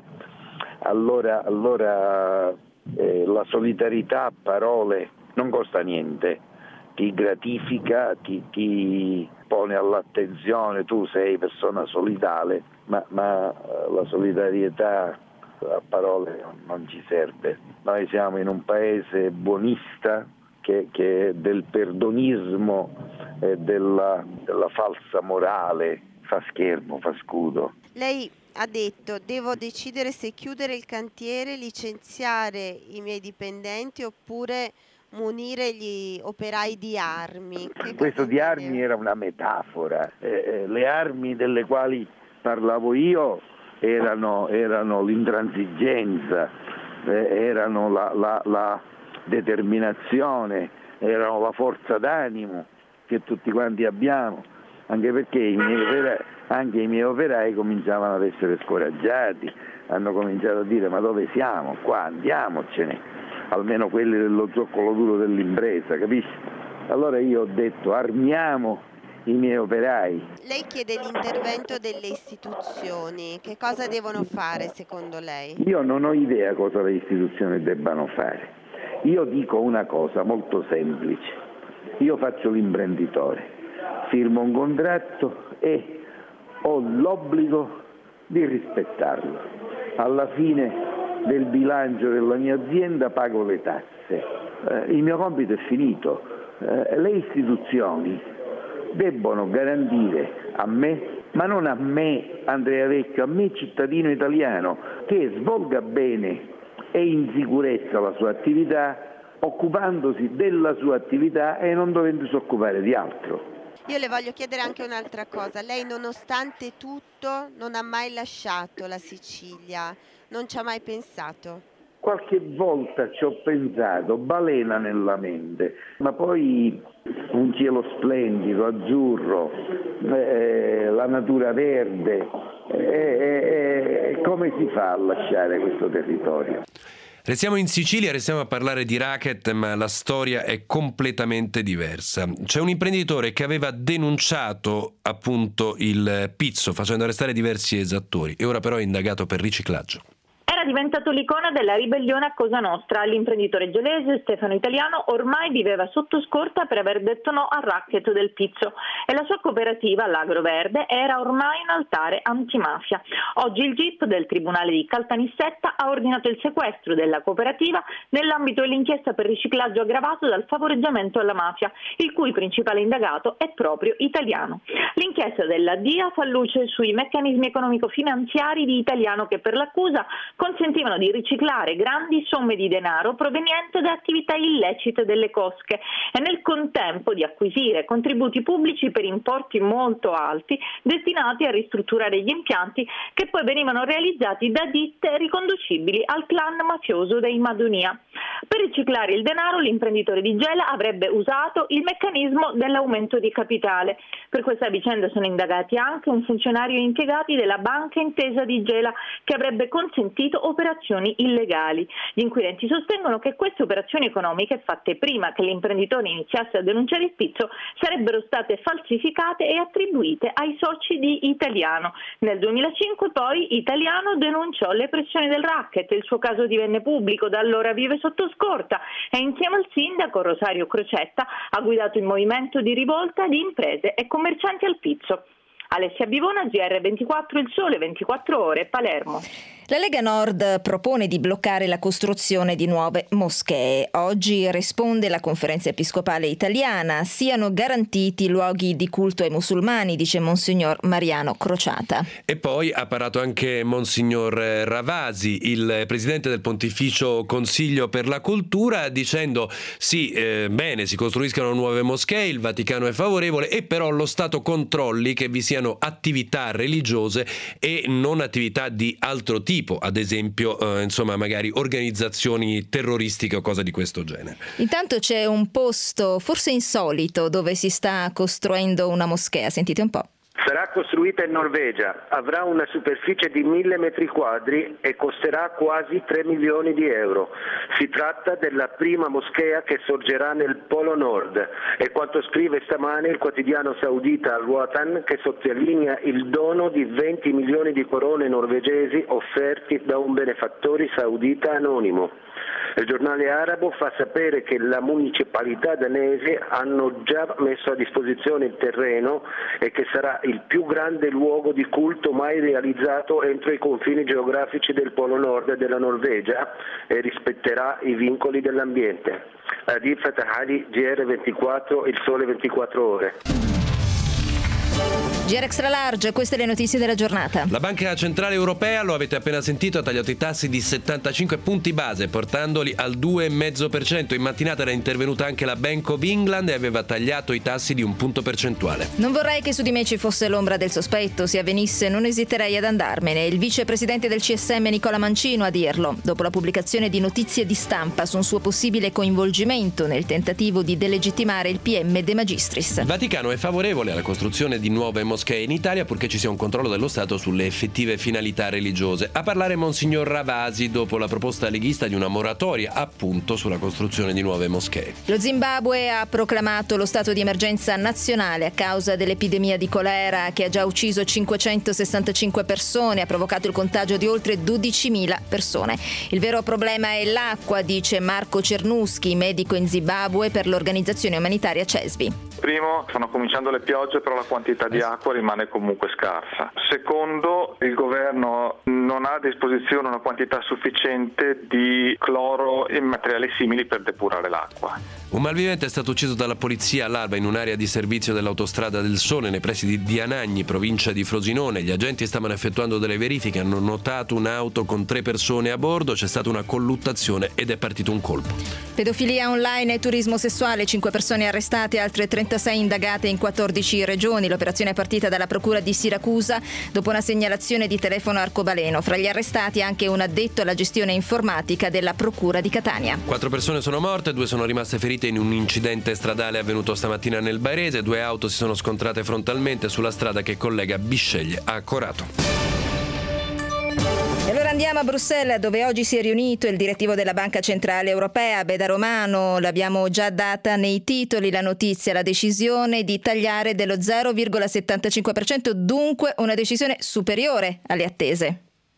Allora, allora eh, la solidarietà a parole non costa niente, ti gratifica, ti, ti pone all'attenzione, tu sei persona solidale, ma, ma la solidarietà a parole non ci serve. Noi siamo in un paese buonista che, che del perdonismo e della, della falsa morale fa schermo, fa scudo. Lei ha detto devo decidere se chiudere il cantiere, licenziare i miei dipendenti oppure munire gli operai di armi. Che Questo di armi era una metafora. Eh, eh, le armi delle quali parlavo io erano, erano l'intransigenza, eh, erano la, la, la determinazione, erano la forza d'animo che tutti quanti abbiamo, anche perché i miei operai, anche i miei operai cominciavano ad essere scoraggiati, hanno cominciato a dire ma dove siamo? Qua andiamocene. Almeno quelli dello zoccolo duro dell'impresa, capisci? Allora io ho detto armiamo i miei operai. Lei chiede l'intervento delle istituzioni, che cosa devono fare secondo lei? Io non ho idea cosa le istituzioni debbano fare, io dico una cosa molto semplice, io faccio l'imprenditore, firmo un contratto e ho l'obbligo di rispettarlo, alla fine del bilancio della mia azienda pago le tasse, eh, il mio compito è finito, eh, le istituzioni debbono garantire a me ma non a me, Andrea Vecchio, a me cittadino italiano, che svolga bene e in sicurezza la sua attività, occupandosi della sua attività e non dovendosi occupare di altro. Io le voglio chiedere anche un'altra cosa. Lei, nonostante tutto, non ha mai lasciato la Sicilia, non ci ha mai pensato? Qualche volta ci ho pensato, balena nella mente, ma poi un cielo splendido, azzurro, eh, la natura verde, eh, eh, come si fa a lasciare questo territorio? Restiamo in Sicilia, restiamo a parlare di racket, ma la storia è completamente diversa. C'è un imprenditore che aveva denunciato appunto il pizzo, facendo arrestare diversi esattori, e ora però è indagato per riciclaggio. Era diventato l'icona della ribellione a Cosa Nostra. L'imprenditore gelese Stefano Italiano ormai viveva sotto scorta per aver detto no al racket del pizzo e la sua cooperativa, l'Agro Verde, era ormai un altare antimafia. Oggi il G I P del Tribunale di Caltanissetta ha ordinato il sequestro della cooperativa nell'ambito dell'inchiesta per riciclaggio aggravato dal favoreggiamento alla mafia, il cui principale indagato è proprio Italiano. L'inchiesta della D I A fa luce sui meccanismi economico-finanziari di Italiano che per l'accusa consentivano di riciclare grandi somme di denaro proveniente da attività illecite delle cosche e nel contempo di acquisire contributi pubblici per importi molto alti destinati a ristrutturare gli impianti che poi venivano realizzati da ditte riconducibili al clan mafioso dei Madonia. Per riciclare il denaro l'imprenditore di Gela avrebbe usato il meccanismo dell'aumento di capitale. Per questa vicenda sono indagati anche un funzionario impiegati della Banca Intesa di Gela che avrebbe consentito operazioni illegali. Gli inquirenti sostengono che queste operazioni economiche, fatte prima che l'imprenditore iniziasse a denunciare il pizzo, sarebbero state falsificate e attribuite ai soci di Italiano. Nel duemilacinque poi Italiano denunciò le pressioni del racket, il suo caso divenne pubblico, da allora vive sotto scorta e insieme al sindaco Rosario Crocetta ha guidato il movimento di rivolta di imprese e commercianti al pizzo. Alessia Bivona, G R ventiquattro, Il Sole ventiquattro Ore, Palermo. La Lega Nord propone di bloccare la costruzione di nuove moschee. Oggi risponde la Conferenza Episcopale Italiana. Siano garantiti luoghi di culto ai musulmani, dice Monsignor Mariano Crociata. E poi ha parlato anche Monsignor Ravasi, il presidente del Pontificio Consiglio per la Cultura, dicendo sì, eh, bene, si costruiscano nuove moschee, il Vaticano è favorevole, e però lo Stato controlli che vi siano attività religiose e non attività di altro tipo. Tipo, ad esempio, eh, insomma, magari organizzazioni terroristiche o cose di questo genere. Intanto c'è un posto forse insolito dove si sta costruendo una moschea, sentite un po'. Sarà costruita in Norvegia, avrà una superficie di mille metri quadri e costerà quasi tre milioni di euro. Si tratta della prima moschea che sorgerà nel Polo Nord, è quanto scrive stamane il quotidiano saudita Al-Watan, che sottolinea il dono di venti milioni di corone norvegesi offerti da un benefattore saudita anonimo. Il giornale arabo fa sapere che la municipalità danese hanno già messo a disposizione il terreno e che sarà il più grande luogo di culto mai realizzato entro i confini geografici del Polo Nord della Norvegia e rispetterà i vincoli dell'ambiente. Adil Fatahali, G R ventiquattro, Il Sole ventiquattro Ore. G R Extra Large, queste le notizie della giornata. La Banca Centrale Europea, lo avete appena sentito, ha tagliato i tassi di settantacinque punti base, portandoli al due virgola cinque per cento. In mattinata era intervenuta anche la Bank of England e aveva tagliato i tassi di un punto percentuale. Non vorrei che su di me ci fosse l'ombra del sospetto, se avvenisse non esiterei ad andarmene. Il vicepresidente del C S M Nicola Mancino a dirlo, dopo la pubblicazione di notizie di stampa su un suo possibile coinvolgimento nel tentativo di delegittimare il P M De Magistris. Il Vaticano è favorevole alla costruzione di nuove moschee in Italia purché ci sia un controllo dello Stato sulle effettive finalità religiose. A parlare Monsignor Ravasi dopo la proposta leghista di una moratoria appunto sulla costruzione di nuove moschee. Lo Zimbabwe ha proclamato lo stato di emergenza nazionale a causa dell'epidemia di colera che ha già ucciso cinquecentosessantacinque persone, ha provocato il contagio di oltre dodicimila persone. Il vero problema è l'acqua, dice Marco Cernuschi, medico in Zimbabwe per l'organizzazione umanitaria C E S V I. Primo, stanno cominciando le piogge, però la quantità di acqua rimane comunque scarsa. Secondo, il governo non ha a disposizione una quantità sufficiente di cloro e materiali simili per depurare l'acqua. Un malvivente è stato ucciso dalla polizia all'alba in un'area di servizio dell'autostrada del Sole nei pressi di, di Anagni, provincia di Frosinone. Gli agenti stavano effettuando delle verifiche, hanno notato un'auto con tre persone a bordo, c'è stata una colluttazione ed è partito un colpo. Pedofilia online e turismo sessuale, cinque persone arrestate, altre trentasei indagate in quattordici regioni. L'operazione è partita dalla procura di Siracusa dopo una segnalazione di telefono arcobaleno. Fra gli arrestati anche un addetto alla gestione informatica della procura di Catania. Quattro persone sono morte, due sono rimaste ferite in un incidente stradale avvenuto stamattina nel Barese. Due auto si sono scontrate frontalmente sulla strada che collega Bisceglie a Corato. E allora andiamo a Bruxelles, dove oggi si è riunito il direttivo della Banca Centrale Europea, Beda Romano. L'abbiamo già data nei titoli la notizia, la decisione di tagliare dello zero virgola settantacinque per cento, dunque una decisione superiore alle attese.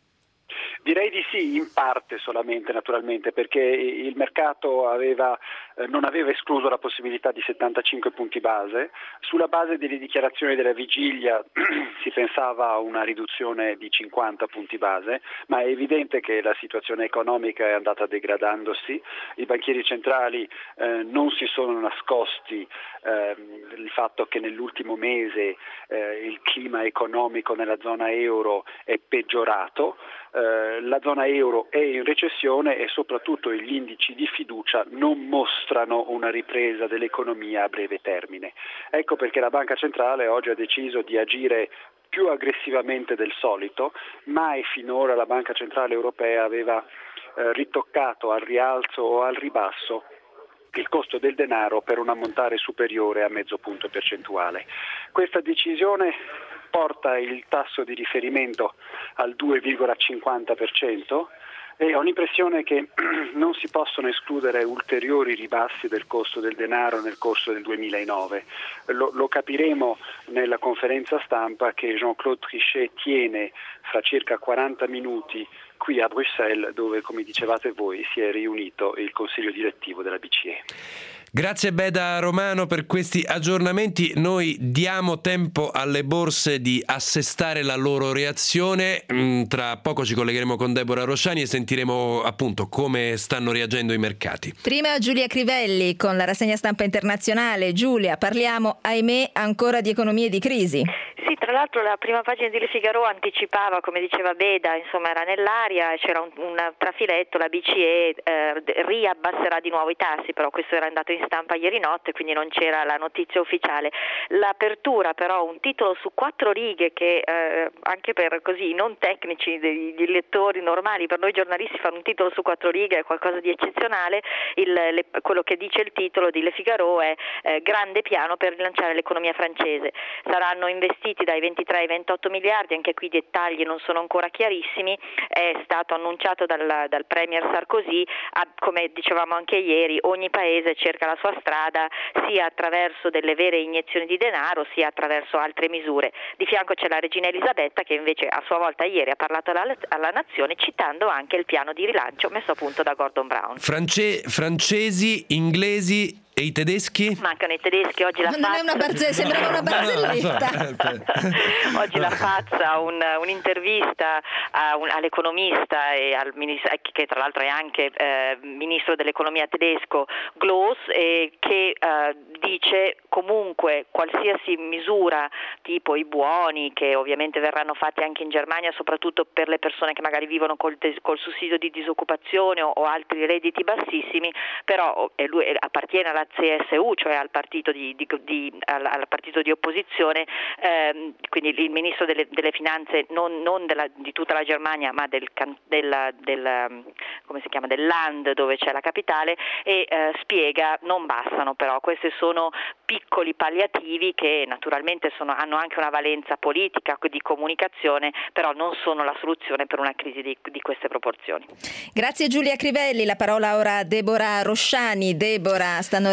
Direi di sì, in parte solamente naturalmente, perché il mercato aveva, eh, non aveva escluso la possibilità di settantacinque punti base. Sulla base delle dichiarazioni della vigilia si pensava a una riduzione di cinquanta punti base, ma è evidente che la situazione economica è andata degradandosi. I banchieri centrali eh, non si sono nascosti eh, il fatto che nell'ultimo mese eh, il clima economico nella zona euro è peggiorato. Eh, la zona euro è in recessione e soprattutto gli indici di fiducia non mostrano una ripresa dell'economia a breve termine. Ecco perché la Banca Centrale oggi ha deciso di agire più aggressivamente del solito. Mai finora la Banca Centrale Europea aveva eh, ritoccato al rialzo o al ribasso il costo del denaro per un ammontare superiore a mezzo punto percentuale. Questa decisione porta il tasso di riferimento al due virgola cinquanta per cento e ho l'impressione che non si possono escludere ulteriori ribassi del costo del denaro nel corso del duemilanove. Lo, lo capiremo nella conferenza stampa che Jean-Claude Trichet tiene fra circa quaranta minuti qui a Bruxelles, dove, come dicevate voi, si è riunito il Consiglio direttivo della B C E. Grazie Beda Romano per questi aggiornamenti. Noi diamo tempo alle borse di assestare la loro reazione. Tra poco ci collegheremo con Deborah Rosciani e sentiremo appunto come stanno reagendo i mercati. Prima Giulia Crivelli con la rassegna stampa internazionale. Giulia, parliamo ahimè ancora di economie di crisi. Sì, tra l'altro la prima pagina di Le Figaro anticipava, come diceva Beda, insomma era nell'aria, c'era un, un trafiletto, la B C E eh, riabbasserà di nuovo i tassi, però questo era andato in stampa ieri notte, quindi non c'era la notizia ufficiale. L'apertura però, un titolo su quattro righe che eh, anche per così non tecnici, degli lettori normali, per noi giornalisti fare un titolo su quattro righe è qualcosa di eccezionale. Il, le, quello che dice il titolo di Le Figaro è eh, grande piano per rilanciare l'economia francese. Saranno investiti dai ventitré ai ventotto miliardi, anche qui i dettagli non sono ancora chiarissimi. È stato annunciato dal, dal Premier Sarkozy, a, come dicevamo anche ieri, ogni paese cerca la sua strada sia attraverso delle vere iniezioni di denaro sia attraverso altre misure. Di fianco c'è la regina Elisabetta che invece a sua volta ieri ha parlato alla, alla nazione citando anche il piano di rilancio messo a punto da Gordon Brown. France, francesi, inglesi e i tedeschi? Mancano i tedeschi, oggi la non Fazza... è una barze- sembrava una barzelletta. Oggi la Fazza, un, un'intervista a un, all'economista e al ministro, che tra l'altro è anche eh, ministro dell'economia tedesco, Gloss, eh, che eh, dice comunque qualsiasi misura tipo i buoni, che ovviamente verranno fatti anche in Germania, soprattutto per le persone che magari vivono col, col sussidio di disoccupazione o, o altri redditi bassissimi, però e lui appartiene alla C S U, cioè al partito di, di, di, al, al partito di opposizione, ehm, quindi il ministro delle, delle finanze non, non della, di tutta la Germania ma del, del, del, come si chiama, del Land dove c'è la capitale, e eh, spiega non bastano, però questi sono piccoli palliativi che naturalmente sono, hanno anche una valenza politica, di comunicazione, però non sono la soluzione per una crisi di, di queste proporzioni. Grazie Giulia Crivelli, la parola ora a Deborah Rosciani. Deborah, stanno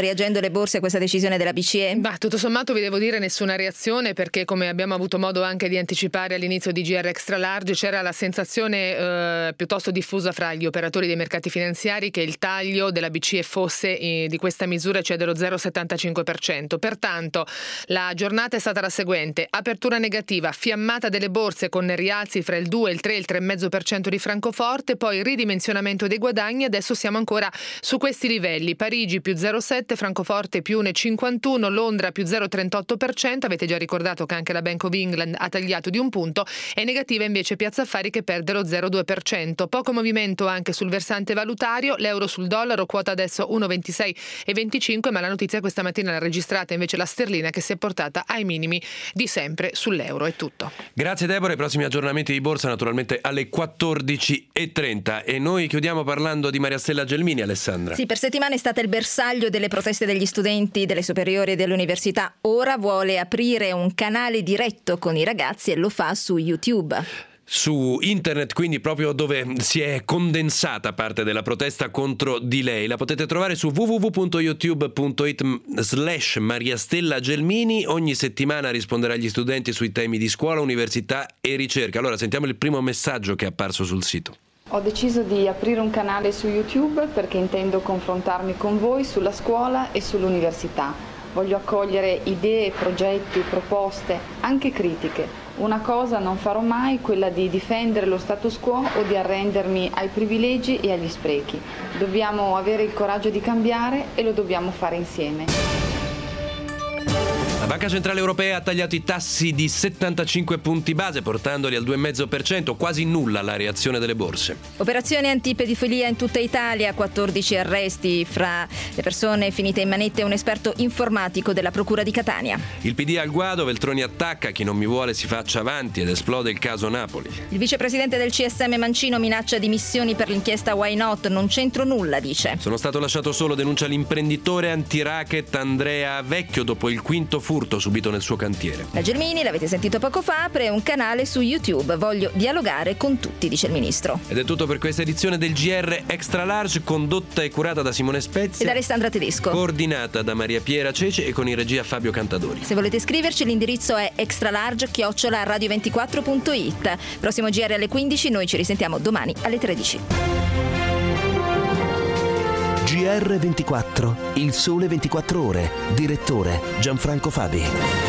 reagendo le borse a questa decisione della B C E? Bah, tutto sommato vi devo dire nessuna reazione, perché come abbiamo avuto modo anche di anticipare all'inizio di G R Extra Large c'era la sensazione eh, piuttosto diffusa fra gli operatori dei mercati finanziari che il taglio della B C E fosse eh, di questa misura, cioè dello zero virgola settantacinque per cento. Pertanto la giornata è stata la seguente: apertura negativa, fiammata delle borse con rialzi fra il due, il tre e il tre virgola cinque per cento di Francoforte, poi ridimensionamento dei guadagni. Adesso siamo ancora su questi livelli: Parigi più zero virgola sette, Francoforte più uno virgola cinquantuno, Londra più zero virgola trentotto per cento. Avete già ricordato che anche la Bank of England ha tagliato di un punto. È negativa invece Piazza Affari che perde lo zero virgola due per cento. Poco movimento anche sul versante valutario, l'euro sul dollaro quota adesso uno virgola ventisei e venticinque, ma la notizia questa mattina l'ha registrata invece la sterlina, che si è portata ai minimi di sempre sull'euro. È tutto. Grazie Deborah, i prossimi aggiornamenti di borsa naturalmente alle quattordici e trenta, e noi chiudiamo parlando di Maria Stella Gelmini. Alessandra. Sì, per settimane è stata il bersaglio delle proteste degli studenti delle superiori e delle università. Ora vuole aprire un canale diretto con i ragazzi e lo fa su YouTube. Su internet, quindi proprio dove si è condensata parte della protesta contro di lei. La potete trovare su w w w punto youtube punto it slash Maria Stella Gelmini. Ogni settimana risponderà agli studenti sui temi di scuola, università e ricerca. Allora sentiamo il primo messaggio che è apparso sul sito. Ho deciso di aprire un canale su YouTube perché intendo confrontarmi con voi sulla scuola e sull'università. Voglio accogliere idee, progetti, proposte, anche critiche. Una cosa non farò mai, quella di difendere lo status quo o di arrendermi ai privilegi e agli sprechi. Dobbiamo avere il coraggio di cambiare e lo dobbiamo fare insieme. La Banca Centrale Europea ha tagliato i tassi di settantacinque punti base, portandoli al due virgola cinque per cento, quasi nulla la reazione delle borse. Operazione antipedofilia in tutta Italia, quattordici arresti fra le persone finite in manette un esperto informatico della Procura di Catania. Il P D al guado, Veltroni attacca, chi non mi vuole si faccia avanti, ed esplode il caso Napoli. Il vicepresidente del C S M Mancino minaccia dimissioni per l'inchiesta Why Not, non c'entro nulla, dice. Sono stato lasciato solo, denuncia l'imprenditore anti-racket Andrea Vecchio dopo il quinto furto subito nel suo cantiere. La Gelmini, l'avete sentito poco fa, apre un canale su YouTube. Voglio dialogare con tutti, dice il ministro. Ed è tutto per questa edizione del G R Extra Large, condotta e curata da Simone Spezia ed Alessandra Tedesco, coordinata da Maria Piera Cece e con in regia Fabio Cantadori. Se volete scriverci, l'indirizzo è extralarge chiocciola radio ventiquattro punto it. Prossimo G R alle quindici, noi ci risentiamo domani alle tredici. G R ventiquattro, il sole ventiquattro ore, direttore Gianfranco Fabi.